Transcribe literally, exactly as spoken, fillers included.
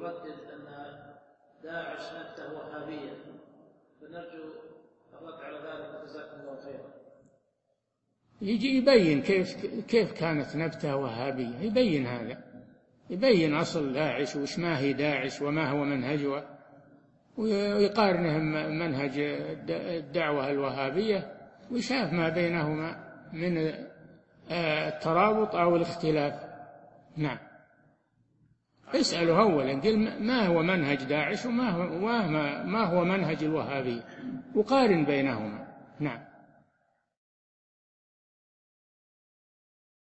يردد أن داعش نكتة وهابية، فنرجو الرد على ذلك جزاكم الله خيرا. يجي يبين كيف كيف كانت نبتة وهابية، يبين هذا، يبين أصل داعش وش ما هي داعش وما هو منهجها، ويقارنه منهج الدعوة الوهابية ويشاف ما بينهما من الترابط أو الاختلاف. نعم. اسأله أولا، قل ما هو منهج داعش وما هو ما هو منهج الوهابية، وقارن بينهما. نعم.